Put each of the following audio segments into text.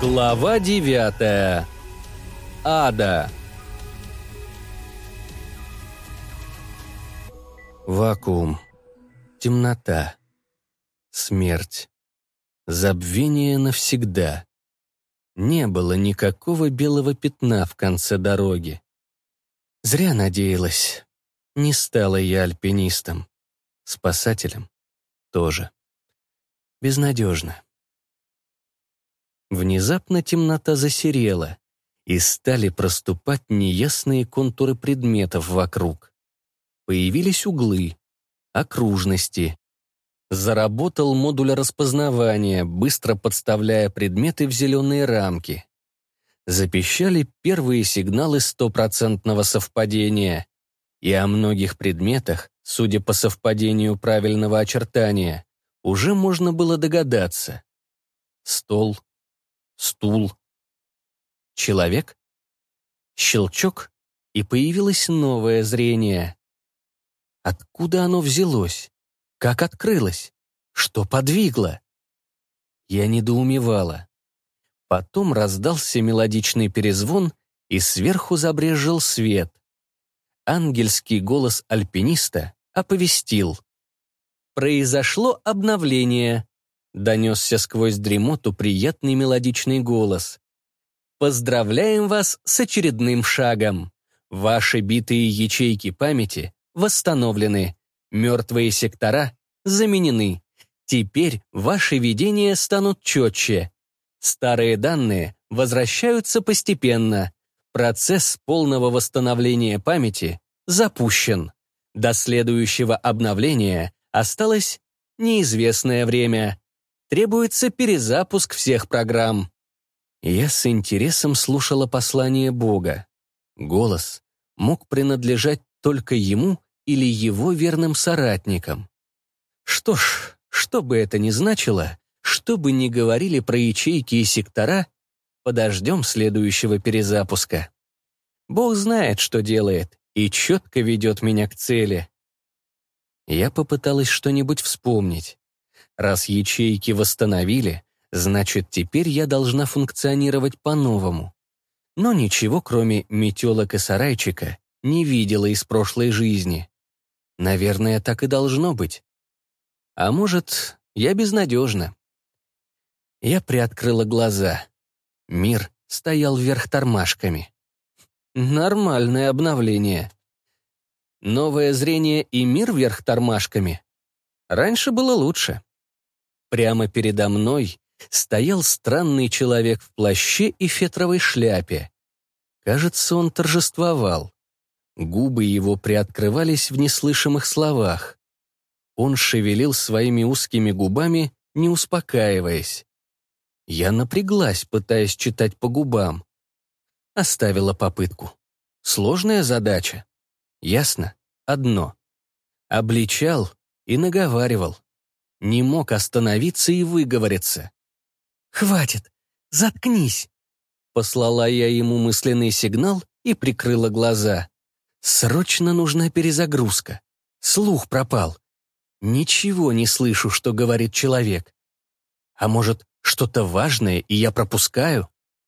Глава 9. Ада. Вакуум. Темнота. Смерть. Забвение навсегда. Не было никакого белого пятна в конце дороги. Зря надеялась. Не стала я альпинистом. Спасателем тоже. Безнадежно. Внезапно темнота засерела, и стали проступать неясные контуры предметов вокруг. Появились углы, окружности. Заработал модуль распознавания, быстро подставляя предметы в зеленые рамки. Запищали первые сигналы стопроцентного совпадения, и о многих предметах, судя по совпадению правильного очертания, уже можно было догадаться. Стол, стул, человек. Щелчок, и появилось новое зрение. Откуда оно взялось? Как открылось? Что подвигло? Я недоумевала. Потом раздался мелодичный перезвон, и сверху забрезжил свет. Ангельский голос альпиниста оповестил. «Произошло обновление», — донесся сквозь дремоту приятный мелодичный голос. «Поздравляем вас с очередным шагом. Ваши битые ячейки памяти восстановлены. Мертвые сектора заменены. Теперь ваши видения станут четче. Старые данные возвращаются постепенно. Процесс полного восстановления памяти запущен. До следующего обновления осталось неизвестное время. Требуется перезапуск всех программ». Я с интересом слушала послание Бога. Голос мог принадлежать только ему или его верным соратникам. Что ж, что бы это ни значило, что бы ни говорили про ячейки и сектора, подождем следующего перезапуска. Бог знает, что делает, и четко ведет меня к цели. Я попыталась что-нибудь вспомнить. Раз ячейки восстановили, значит, теперь я должна функционировать по-новому. Но ничего, кроме метелок и сарайчика, не видела из прошлой жизни. Наверное, так и должно быть. А может, я безнадежна. Я приоткрыла глаза. Мир стоял вверх тормашками. Нормальное обновление. Новое зрение и мир вверх тормашками. Раньше было лучше. Прямо передо мной стоял странный человек в плаще и фетровой шляпе. Кажется, он торжествовал. Губы его приоткрывались в неслышимых словах. Он шевелил своими узкими губами, не успокаиваясь. Я напряглась, пытаясь читать по губам. Оставила попытку. Сложная задача. Ясно? Одно. Обличал и наговаривал. Не мог остановиться и выговориться. «Хватит! Заткнись!» Послала я ему мысленный сигнал и прикрыла глаза. Срочно нужна перезагрузка. Слух пропал. Ничего не слышу, что говорит человек. А может, что-то важное, и я пропускаю?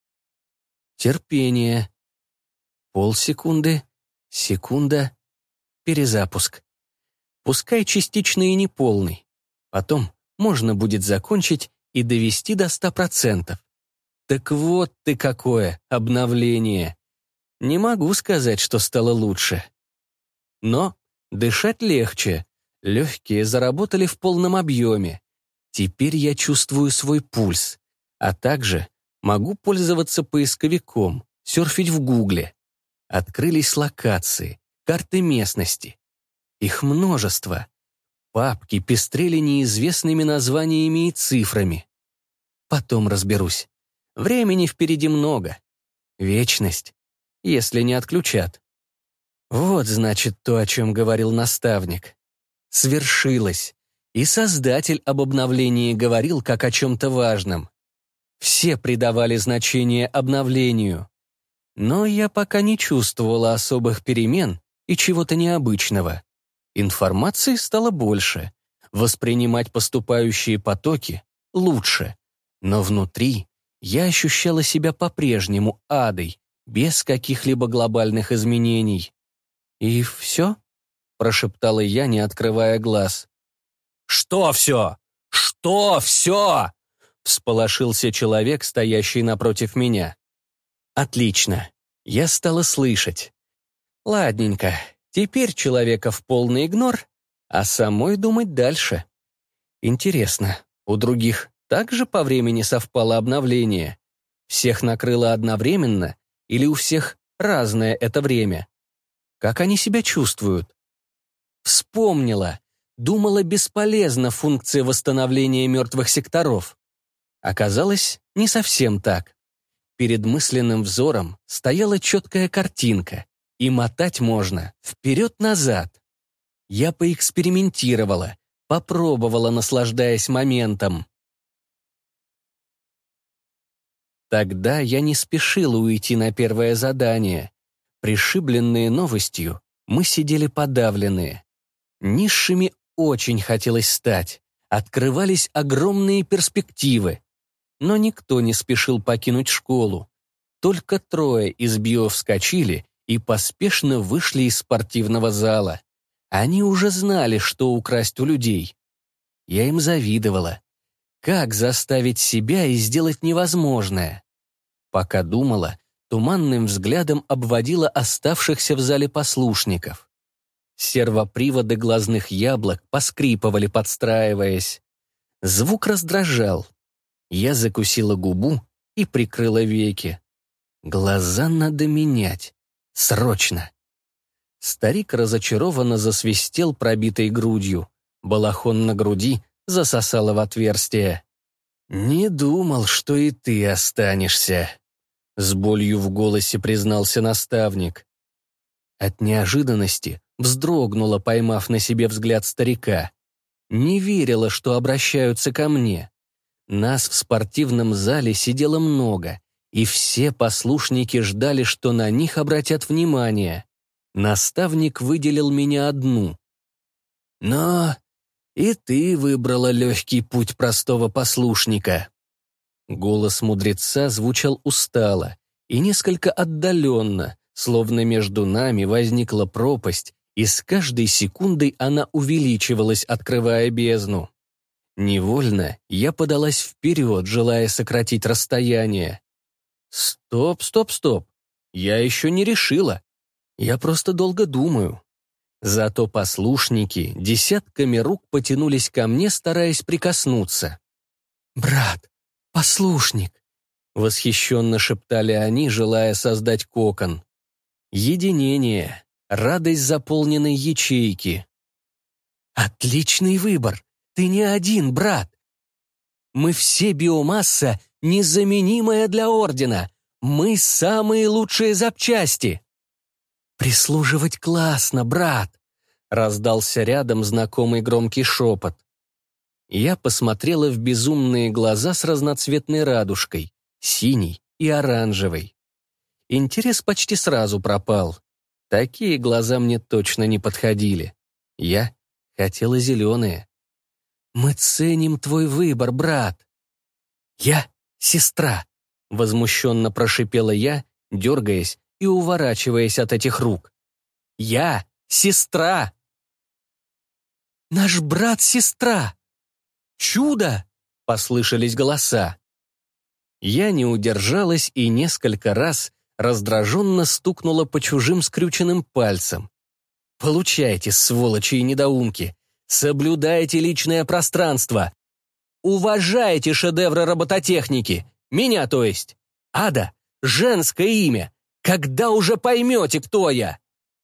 Терпение. Полсекунды, секунда, перезапуск. Пускай частичный и неполный. Потом можно будет закончить и довести до 100%. Так вот ты какое обновление. Не могу сказать, что стало лучше. Но дышать легче. Легкие заработали в полном объеме. Теперь я чувствую свой пульс, а также могу пользоваться поисковиком, серфить в Гугле. Открылись локации, карты местности. Их множество. Папки пестрели неизвестными названиями и цифрами. Потом разберусь. Времени впереди много. Вечность, если не отключат. Вот, значит, то, о чем говорил наставник. Свершилось. И Создатель об обновлении говорил как о чем-то важном. Все придавали значение обновлению. Но я пока не чувствовала особых перемен и чего-то необычного. Информации стало больше. Воспринимать поступающие потоки лучше. Но внутри я ощущала себя по-прежнему адой, без каких-либо глобальных изменений. «И все?» — прошептала я, не открывая глаз. «Что все? Что все?» — всполошился человек, стоящий напротив меня. «Отлично. Я стала слышать. Ладненько, теперь человека в полный игнор, а самой думать дальше. Интересно, у других также по времени совпало обновление? Всех накрыло одновременно или у всех разное это время? Как они себя чувствуют? Вспомнила. Думала, бесполезна функция восстановления мертвых секторов. Оказалось, не совсем так. Перед мысленным взором стояла четкая картинка, и мотать можно вперед-назад. Я поэкспериментировала, попробовала, наслаждаясь моментом. Тогда я не спешила уйти на первое задание. Пришибленные новостью, мы сидели подавленные. Низшими очень хотелось стать. Открывались огромные перспективы. Но никто не спешил покинуть школу. Только 3 из био вскочили и поспешно вышли из спортивного зала. Они уже знали, что украсть у людей. Я им завидовала. Как заставить себя и сделать невозможное? Пока думала, туманным взглядом обводила оставшихся в зале послушников. Сервоприводы глазных яблок поскрипывали, подстраиваясь. Звук раздражал. Я закусила губу и прикрыла веки. Глаза надо менять. Срочно. Старик разочарованно засвистел пробитой грудью. Балахон на груди засосало в отверстие. «Не думал, что и ты останешься», — с болью в голосе признался наставник. От неожиданности вздрогнула, поймав на себе взгляд старика. Не верила, что обращаются ко мне. Нас в спортивном зале сидело много, и все послушники ждали, что на них обратят внимание. Наставник выделил меня одну. «Но и ты выбрала легкий путь простого послушника». Голос мудреца звучал устало и несколько отдаленно, словно между нами возникла пропасть, и с каждой секундой она увеличивалась, открывая бездну. Невольно я подалась вперед, желая сократить расстояние. Стоп. Я еще не решила. Я просто долго думаю. Зато послушники десятками рук потянулись ко мне, стараясь прикоснуться. «Брат, послушник!» — восхищенно шептали они, желая создать кокон. Единение, радость заполненной ячейки. «Отличный выбор! Ты не один, брат! Мы все биомасса, незаменимая для Ордена! Мы самые лучшие запчасти!» «Прислуживать классно, брат!» — раздался рядом знакомый громкий шепот. Я посмотрела в безумные глаза с разноцветной радужкой, синей и оранжевой. Интерес почти сразу пропал. Такие глаза мне точно не подходили. Я хотела зеленые. «Мы ценим твой выбор, брат!» «Я сестра!» — возмущенно прошипела я, дергаясь и уворачиваясь от этих рук. «Я сестра!» «Наш брат-сестра!» «Чудо!» — послышались голоса. Я не удержалась и несколько раз раздраженно стукнула по чужим скрюченным пальцам. «Получайте, сволочи и недоумки! Соблюдайте личное пространство! Уважайте шедевры робототехники! Меня, то есть! Ада — женское имя! Когда уже поймете, кто я?»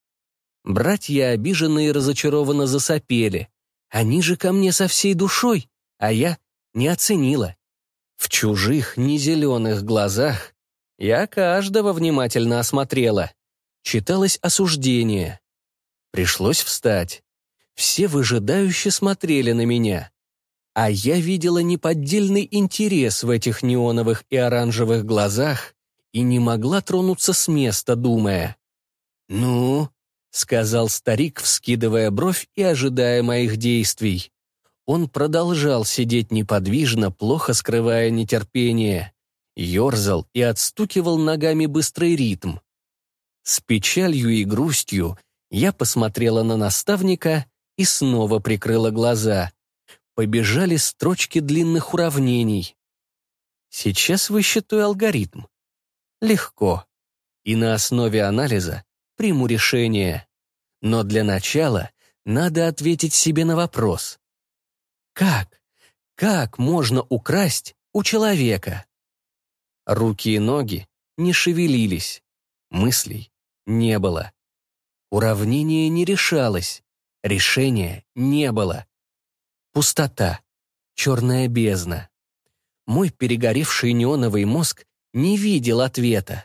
Братья обиженно и разочарованно засопели. Они же ко мне со всей душой, а я не оценила. В чужих, незеленых глазах я каждого внимательно осмотрела. Читалось осуждение. Пришлось встать. Все выжидающе смотрели на меня. А я видела неподдельный интерес в этих неоновых и оранжевых глазах и не могла тронуться с места, думая. «Ну?» — сказал старик, вскидывая бровь и ожидая моих действий. Он продолжал сидеть неподвижно, плохо скрывая нетерпение. ерзал и отстукивал ногами быстрый ритм. С печалью и грустью я посмотрела на наставника и снова прикрыла глаза. Побежали строчки длинных уравнений. Сейчас высчитаю алгоритм. Легко. И на основе анализа приму решение. Но для начала надо ответить себе на вопрос. Как можно украсть у человека? Руки и ноги не шевелились. Мыслей не было. Уравнение не решалось. Решения не было. Пустота. Черная бездна. Мой перегоревший неоновый мозг не видел ответа.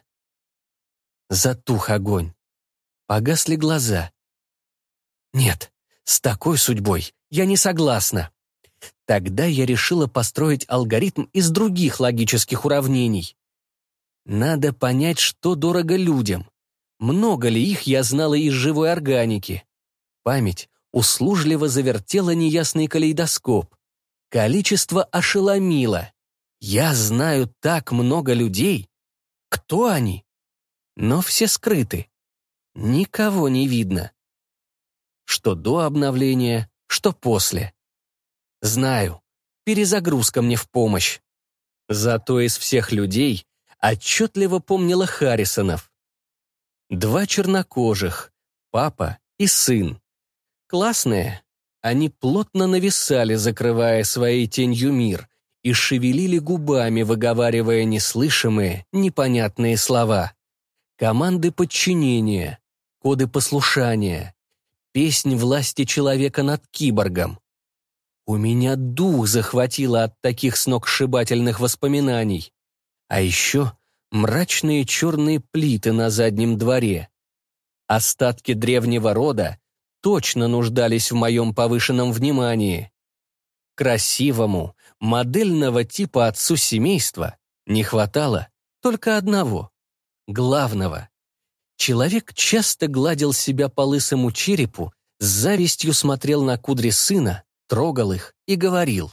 Затух огонь. Погасли глаза. Нет, с такой судьбой я не согласна. Тогда я решила построить алгоритм из других логических уравнений. Надо понять, что дорого людям. Много ли их я знала из живой органики? Память услужливо завертела неясный калейдоскоп. Количество ошеломило. Я знаю так много людей. Кто они? Но все скрыты. Никого не видно. Что до обновления, что после. Знаю, перезагрузка мне в помощь. Зато из всех людей отчетливо помнила Харрисонов. 2 чернокожих, папа и сын. Классные. Они плотно нависали, закрывая своей тенью мир, и шевелили губами, выговаривая неслышимые, непонятные слова. Команды подчинения, коды послушания, песнь власти человека над киборгом. У меня дух захватило от таких сногсшибательных воспоминаний. А еще мрачные черные плиты на заднем дворе. Остатки древнего рода точно нуждались в моем повышенном внимании. Красивому, модельного типа отцу семейства не хватало только одного, главного. Человек часто гладил себя по лысому черепу, с завистью смотрел на кудри сына, трогал их и говорил: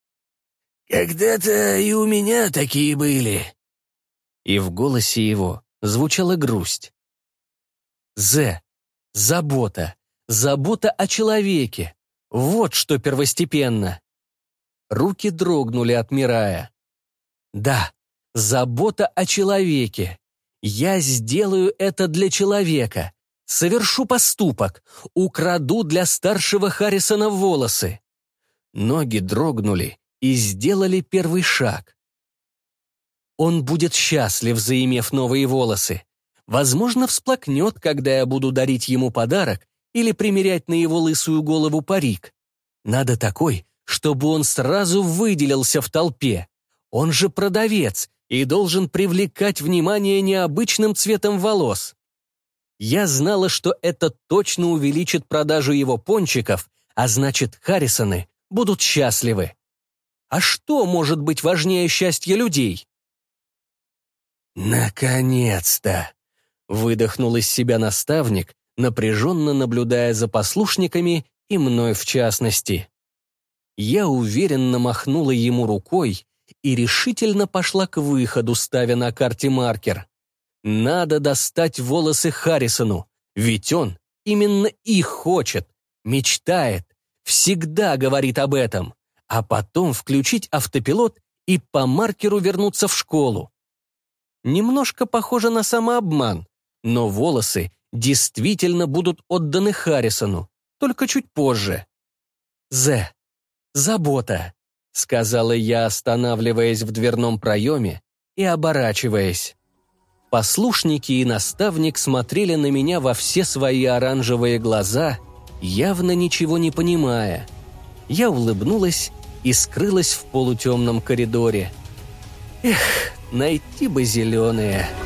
«Когда-то и у меня такие были». И в голосе его звучала грусть. Забота. Забота о человеке. Вот что первостепенно. Руки дрогнули, отмирая. Да, забота о человеке. Я сделаю это для человека. Совершу поступок. Украду для старшего Харрисона волосы. Ноги дрогнули и сделали первый шаг. Он будет счастлив, заимев новые волосы. Возможно, всплакнет, когда я буду дарить ему подарок или примерять на его лысую голову парик. Надо такой, чтобы он сразу выделился в толпе. Он же продавец и должен привлекать внимание необычным цветом волос. Я знала, что это точно увеличит продажу его пончиков, а значит, Харрисоны будут счастливы. А что может быть важнее счастья людей? «Наконец-то!» — выдохнул из себя наставник, напряженно наблюдая за послушниками и мной в частности. Я уверенно махнула ему рукой и решительно пошла к выходу, ставя на карте маркер. Надо достать волосы Харрисону, ведь он именно их хочет, мечтает, всегда говорит об этом, а потом включить автопилот и по маркеру вернуться в школу. Немножко похоже на самообман, но волосы действительно будут отданы Харрисону, только чуть позже. Забота, сказала я, останавливаясь в дверном проеме и оборачиваясь. Послушники и наставник смотрели на меня во все свои оранжевые глаза, явно ничего не понимая. Я улыбнулась и скрылась в полутемном коридоре. Эх, найти бы зеленые.